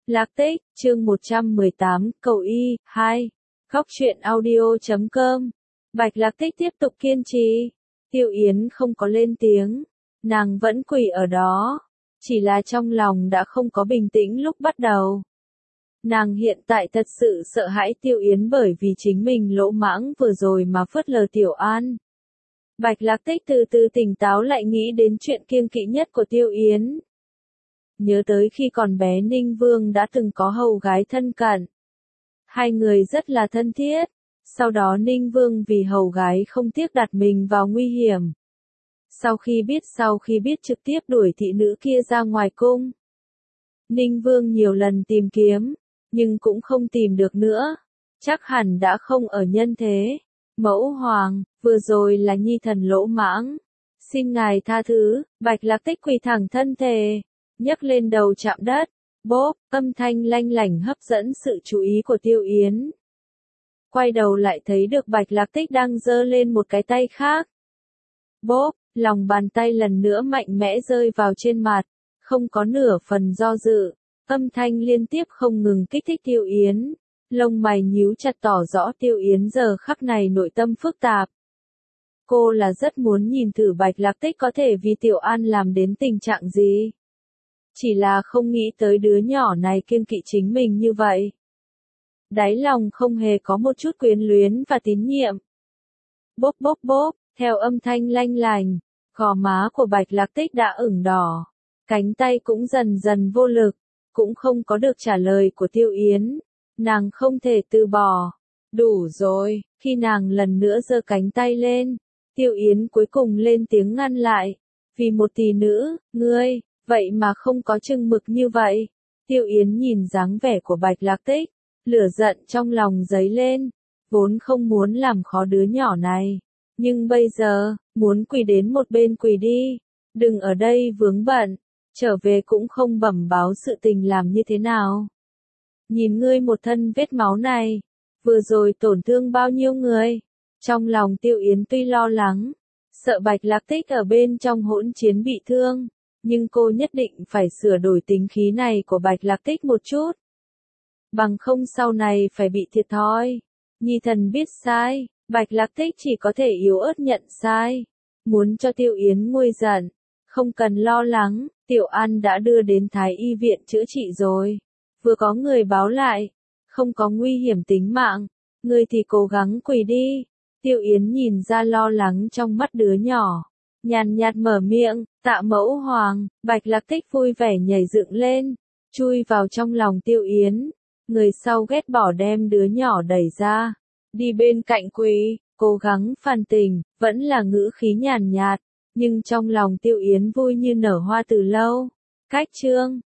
Lạc Tích, chương 118, cầu y, 2. Góc truyện audio.com. Bạch Lạc Tích tiếp tục kiên trì. Tiêu Yến không có lên tiếng. Nàng vẫn quỳ ở đó. Chỉ là trong lòng đã không có bình tĩnh lúc bắt đầu. Nàng hiện tại thật sự sợ hãi Tiêu Yến bởi vì chính mình lỗ mãng vừa rồi mà phớt lờ Tiểu An. Bạch Lạc Tích từ từ tỉnh táo lại nghĩ đến chuyện kiêng kỵ nhất của Tiêu Yến. Nhớ tới khi còn bé Ninh Vương đã từng có hầu gái thân cận. Hai người rất là thân thiết. Sau đó Ninh Vương vì hầu gái không tiếc đặt mình vào nguy hiểm. Sau khi biết trực tiếp đuổi thị nữ kia ra ngoài cung. Ninh Vương nhiều lần tìm kiếm, nhưng cũng không tìm được nữa. Chắc hẳn đã không ở nhân thế. Mẫu hoàng, vừa rồi là nhi thần lỗ mãng. Xin ngài tha thứ. Bạch Lạc Tích quỳ thẳng thân thề, nhấc lên đầu chạm đất. Bốp, âm thanh lanh lảnh hấp dẫn sự chú ý của Tiêu Yến. Quay đầu lại thấy được Bạch Lạc Tích đang giơ lên một cái tay khác. Bốp, lòng bàn tay lần nữa mạnh mẽ rơi vào trên mặt, không có nửa phần do dự. Âm thanh liên tiếp không ngừng kích thích Tiêu Yến. Lông mày nhíu chặt tỏ rõ Tiêu Yến giờ khắc này nội tâm phức tạp. Cô là rất muốn nhìn thử Bạch Lạc Tích có thể vì Tiểu An làm đến tình trạng gì. Chỉ là không nghĩ tới đứa nhỏ này kiêng kỵ chính mình như vậy. Đáy lòng không hề có một chút quyến luyến và tín nhiệm. Bốp bốp bốp, theo âm thanh lanh lành, gò má của Bạch Lạc Tích đã ửng đỏ. Cánh tay cũng dần dần vô lực, cũng không có được trả lời của Tiêu Yến. Nàng không thể từ bỏ. Đủ rồi, khi nàng lần nữa giơ cánh tay lên, Tiêu Yến cuối cùng lên tiếng ngăn lại. Vì một tỷ nữ, ngươi, vậy mà không có chừng mực như vậy. Tiêu Yến nhìn dáng vẻ của Bạch Lạc Tích, lửa giận trong lòng dấy lên, vốn không muốn làm khó đứa nhỏ này. Nhưng bây giờ, muốn quỳ đến một bên quỳ đi, đừng ở đây vướng bận, trở về cũng không bẩm báo sự tình làm như thế nào. Nhìn ngươi một thân vết máu này, vừa rồi tổn thương bao nhiêu người. Trong lòng Tiêu Yến tuy lo lắng, sợ Bạch Lạc Tích ở bên trong hỗn chiến bị thương, nhưng cô nhất định phải sửa đổi tính khí này của Bạch Lạc Tích một chút. Bằng không sau này phải bị thiệt thòi. Nhi thần biết sai. Bạch Lạc Tích chỉ có thể yếu ớt nhận sai. Muốn cho Tiêu Yến nguôi giận. Không cần lo lắng, Tiểu An đã đưa đến Thái Y viện chữa trị rồi. Vừa có người báo lại, không có nguy hiểm tính mạng. Ngươi thì cố gắng quỳ đi. Tiêu Yến nhìn ra lo lắng trong mắt đứa nhỏ. Nhàn nhạt mở miệng, tạ mẫu hoàng. Bạch Lạc Tích vui vẻ nhảy dựng lên, chui vào trong lòng Tiêu Yến. Người sau ghét bỏ đem đứa nhỏ đẩy ra, đi bên cạnh quỳ, cố gắng phàn tình, vẫn là ngữ khí nhàn nhạt, nhưng trong lòng Tiêu Yến vui như nở hoa từ lâu. Cách chương